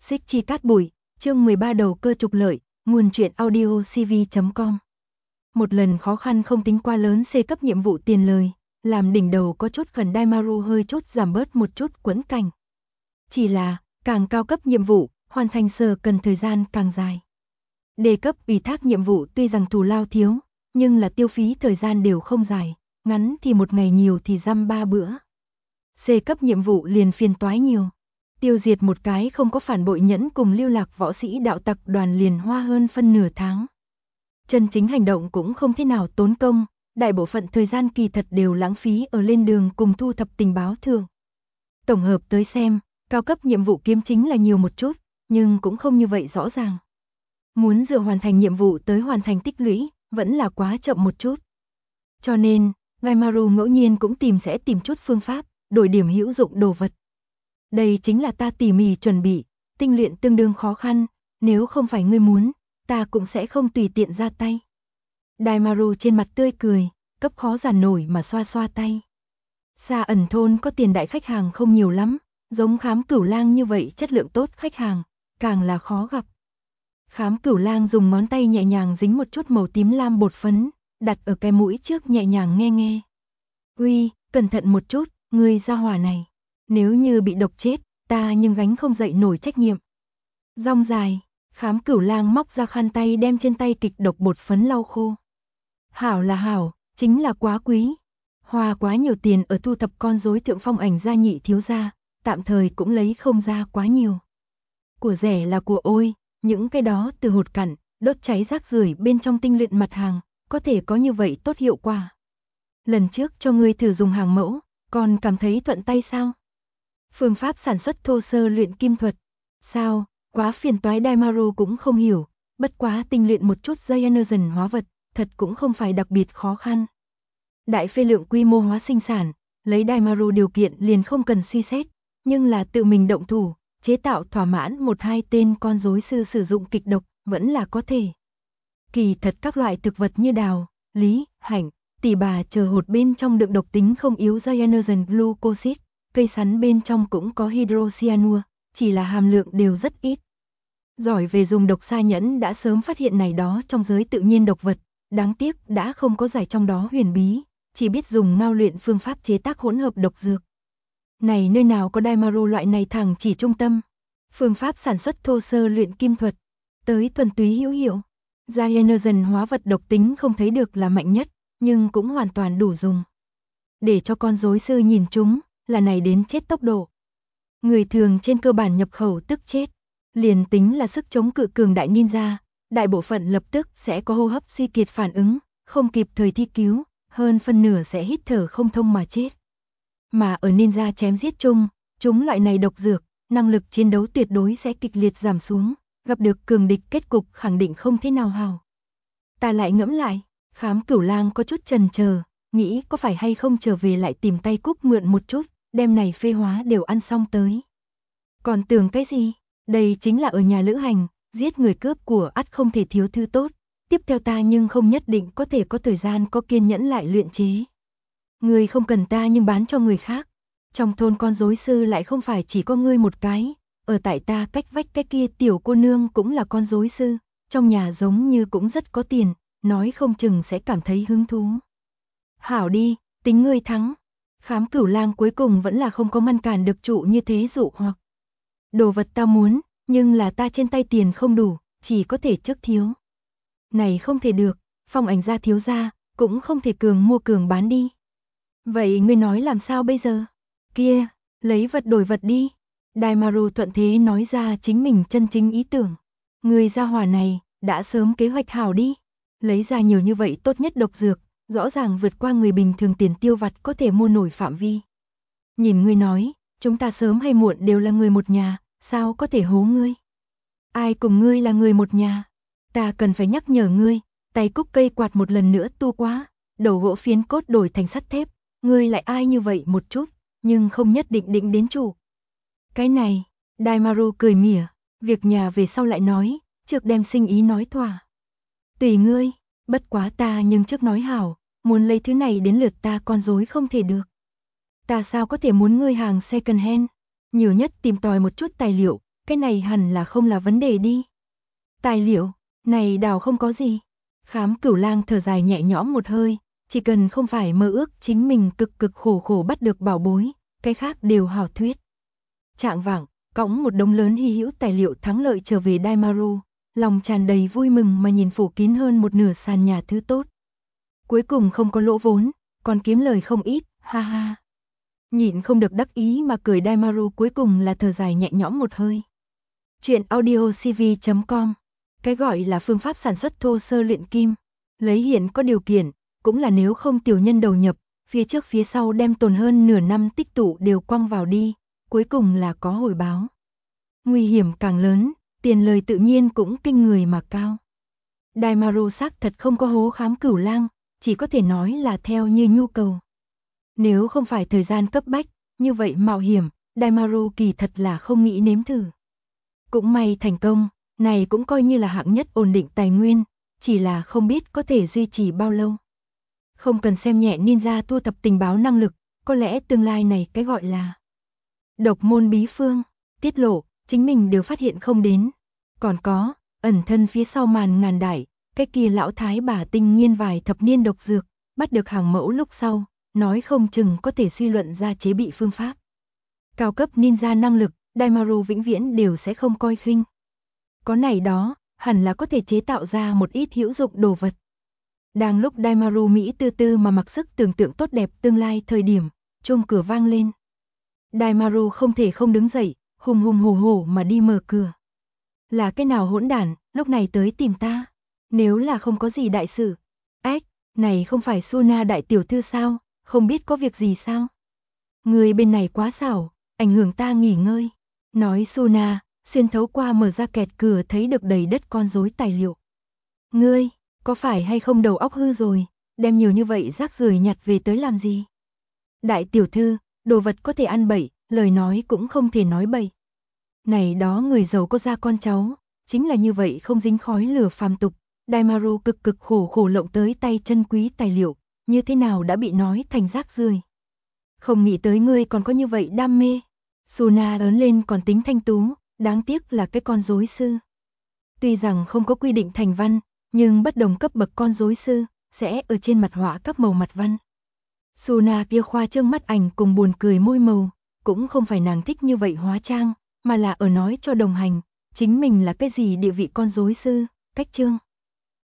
Xích chi cát bụi, chương 13 đầu cơ trục lợi, nguồn truyện audio cv.com. Một lần khó khăn không tính quá lớn C cấp nhiệm vụ tiền lời, làm đỉnh đầu có chút khẩn Daimaru hơi chút giảm bớt một chút quẫn cảnh. Chỉ là, càng cao cấp nhiệm vụ, hoàn thành sở cần thời gian càng dài. Đề cấp ủy thác nhiệm vụ tuy rằng thù lao thiếu, nhưng là tiêu phí thời gian đều không dài, ngắn thì một ngày nhiều thì dăm 3 bữa. C cấp nhiệm vụ liền phiền toái nhiều. Tiêu diệt một cái không có phản bội nhẫn cùng lưu lạc võ sĩ đạo tặc đoàn liền hoa hơn phân nửa tháng. Chân chính hành động cũng không thế nào tốn công, đại bộ phận thời gian kỳ thật đều lãng phí ở lên đường cùng thu thập tình báo thường. Tổng hợp tới xem, cao cấp nhiệm vụ kiếm chính là nhiều một chút, nhưng cũng không như vậy rõ ràng. Muốn dựa hoàn thành nhiệm vụ tới hoàn thành tích lũy, vẫn là quá chậm một chút. Cho nên, Daimaru ngẫu nhiên cũng sẽ tìm chút phương pháp, đổi điểm hữu dụng đồ vật. Đây chính là ta tỉ mỉ chuẩn bị, tinh luyện tương đương khó khăn, nếu không phải ngươi muốn, ta cũng sẽ không tùy tiện ra tay. Daimaru trên mặt tươi cười, cấp khó giản nổi mà xoa xoa tay. Xa ẩn thôn có tiền đại khách hàng không nhiều lắm, giống Khám Cửu Lang như vậy chất lượng tốt khách hàng, càng là khó gặp. Khám Cửu Lang dùng ngón tay nhẹ nhàng dính một chút màu tím lam bột phấn, đặt ở cái mũi trước nhẹ nhàng nghe nghe. Uy, cẩn thận một chút, ngươi ra hỏa này. Nếu như bị độc chết, ta nhưng gánh không dậy nổi trách nhiệm. Rong dài, Khám Cửu Lang móc ra khăn tay đem trên tay kịch độc bột phấn lau khô. Hảo là hảo, chính là quá quý. Hoa quá nhiều tiền ở thu thập con rối Thượng Phong Ảnh gia nhị thiếu gia, tạm thời cũng lấy không ra quá nhiều. Của rẻ là của ôi, những cái đó từ hột cặn, đốt cháy rác rưởi bên trong tinh luyện mặt hàng, có thể có như vậy tốt hiệu quả. Lần trước cho ngươi thử dùng hàng mẫu, còn cảm thấy thuận tay sao? Phương pháp sản xuất thô sơ luyện kim thuật. Sao, quá phiền toái Daimaru cũng không hiểu, bất quá tinh luyện một chút Cyanurgen hóa vật, thật cũng không phải đặc biệt khó khăn. Đại phê lượng quy mô hóa sinh sản, lấy Daimaru điều kiện liền không cần suy xét, nhưng là tự mình động thủ, chế tạo thỏa mãn 1-2 tên con rối sư sử dụng kịch độc, vẫn là có thể. Kỳ thật các loại thực vật như đào, lý, hạnh, tỉ bà chờ hột bên trong đựng độc tính không yếu Cyanurgen glucoside, cây sắn bên trong cũng có hydrocyanua, chỉ là hàm lượng đều rất ít. Giỏi về dùng độc sa nhẫn đã sớm phát hiện này đó trong giới tự nhiên độc vật, đáng tiếc đã không có giải trong đó huyền bí, chỉ biết dùng ngao luyện phương pháp chế tác hỗn hợp độc dược. Này nơi nào có Daimaru loại này thẳng chỉ trung tâm. Phương pháp sản xuất thô sơ luyện kim thuật, tới thuần túy hữu hiệu. Cyanurgen hóa vật độc tính không thấy được là mạnh nhất, nhưng cũng hoàn toàn đủ dùng. Để cho con rối sư nhìn chúng, là này đến chết tốc độ. Người thường trên cơ bản nhập khẩu tức chết, liền tính là sức chống cự cường đại ninja, đại bộ phận lập tức sẽ có hô hấp suy kiệt phản ứng, không kịp thời thi cứu, hơn phân nửa sẽ hít thở không thông mà chết. Mà ở ninja chém giết chung, chúng loại này độc dược, năng lực chiến đấu tuyệt đối sẽ kịch liệt giảm xuống, gặp được cường địch kết cục khẳng định không thế nào hào. Ta lại ngẫm lại, Khám Cửu Lang có chút chần chờ, nghĩ có phải hay không trở về lại tìm tay Cúc mượn một chút, đem này phê hóa đều ăn xong tới. Còn tưởng cái gì, đây chính là ở nhà lữ hành, giết người cướp của ắt không thể thiếu thứ tốt, tiếp theo ta nhưng không nhất định có thể có thời gian có kiên nhẫn lại luyện chế. Ngươi không cần ta nhưng bán cho người khác, trong thôn con rối sư lại không phải chỉ có ngươi một cái, ở tại ta cách vách cái kia tiểu cô nương cũng là con rối sư, trong nhà giống như cũng rất có tiền, nói không chừng sẽ cảm thấy hứng thú. Hảo đi, tính ngươi thắng. Khám Cửu Lang cuối cùng vẫn là không có ngăn cản được trụ như thế dụ hoặc. Đồ vật ta muốn, nhưng là ta trên tay tiền không đủ, chỉ có thể trước thiếu. Này không thể được, Phong Ảnh gia thiếu gia, cũng không thể cường mua cường bán đi. Vậy ngươi nói làm sao bây giờ? Kia, lấy vật đổi vật đi. Daimaru thuận thế nói ra chính mình chân chính ý tưởng. Người gia hỏa này, đã sớm kế hoạch hảo đi. Lấy ra nhiều như vậy tốt nhất độc dược, rõ ràng vượt qua người bình thường tiền tiêu vặt có thể mua nổi phạm vi. Nhìn ngươi nói, chúng ta sớm hay muộn đều là người một nhà, sao có thể hố ngươi? Ai cùng ngươi là người một nhà? Ta cần phải nhắc nhở ngươi, tay Cúc cây quạt một lần nữa tu quá, đầu gỗ phiến cốt đổi thành sắt thép, ngươi lại ai như vậy một chút, nhưng không nhất định định đến chủ. Cái này, Daimaru cười mỉa, việc nhà về sau lại nói, trước đem sinh ý nói thỏa. Tùy ngươi, bất quá ta nhưng trước nói hảo, muốn lấy thứ này đến lượt ta con rối không thể được. Ta sao có thể muốn ngươi hàng second hand, nhiều nhất tìm tòi một chút tài liệu, cái này hẳn là không là vấn đề đi. Tài liệu, này đảo không có gì. Khám Cửu Lang thở dài nhẹ nhõm một hơi, chỉ cần không phải mơ ước chính mình cực cực khổ khổ bắt được bảo bối, cái khác đều hảo thuyết. Trạng vạng, cõng một đống lớn hy hữu tài liệu thắng lợi trở về Daimaru, lòng tràn đầy vui mừng mà nhìn phủ kín hơn một nửa sàn nhà thứ tốt. Cuối cùng không có lỗ vốn, còn kiếm lời không ít, ha ha. Nhịn không được đắc ý mà cười, Daimaru cuối cùng là thở dài nhẹ nhõm một hơi. Chuyện audiocv.com. Cái gọi là phương pháp sản xuất thô sơ luyện kim, lấy hiện có điều kiện, cũng là nếu không tiểu nhân đầu nhập, phía trước phía sau đem tồn hơn nửa năm tích tụ đều quăng vào đi, cuối cùng là có hồi báo. Nguy hiểm càng lớn, tiền lời tự nhiên cũng kinh người mà cao. Daimaru xác thật không có hố khám Cửu Lang, chỉ có thể nói là theo như nhu cầu. Nếu không phải thời gian cấp bách, như vậy mạo hiểm, Daimaru kỳ thật là không nghĩ nếm thử. Cũng may thành công, này cũng coi như là hạng nhất ổn định tài nguyên, chỉ là không biết có thể duy trì bao lâu. Không cần xem nhẹ ninja thu thập tình báo năng lực, có lẽ tương lai này cái gọi là độc môn bí phương, tiết lộ, chính mình đều phát hiện không đến. Còn có, ẩn thân phía sau màn ngàn đại, cái kia lão thái bà tinh nghiên vài thập niên độc dược, bắt được hàng mẫu lúc sau, nói không chừng có thể suy luận ra chế bị phương pháp. Cao cấp ninja năng lực, Daimaru vĩnh viễn đều sẽ không coi khinh. Có này đó, hẳn là có thể chế tạo ra một ít hữu dụng đồ vật. Đang lúc Daimaru Mỹ tư tư mà mặc sức tưởng tượng tốt đẹp tương lai thời điểm, chuông cửa vang lên. Daimaru không thể không đứng dậy, hùng hùng hổ hổ mà đi mở cửa. Là cái nào hỗn đản, lúc này tới tìm ta? Nếu là không có gì đại sự. Ếch, này không phải Suna đại tiểu thư sao, không biết có việc gì sao? Người bên này quá xảo, ảnh hưởng ta nghỉ ngơi. Nói Suna, xuyên thấu qua mở ra kẹt cửa thấy được đầy đất con rối tài liệu. Ngươi, có phải hay không đầu óc hư rồi, đem nhiều như vậy rác rưởi nhặt về tới làm gì? Đại tiểu thư, đồ vật có thể ăn bậy, lời nói cũng không thể nói bậy. Này đó người giàu có ra con cháu, chính là như vậy không dính khói lửa phàm tục. Daimaru cực cực khổ khổ lộng tới tay chân quý tài liệu, như thế nào đã bị nói thành rác rưởi. Không nghĩ tới ngươi còn có như vậy đam mê. Suna lớn lên còn tính thanh tú, đáng tiếc là cái con rối sư. Tuy rằng không có quy định thành văn, nhưng bất đồng cấp bậc con rối sư sẽ ở trên mặt họa các màu mặt văn. Suna kia khoa trương mắt ảnh cùng buồn cười môi màu, cũng không phải nàng thích như vậy hóa trang, mà là ở nói cho đồng hành, chính mình là cái gì địa vị con rối sư, cách trương.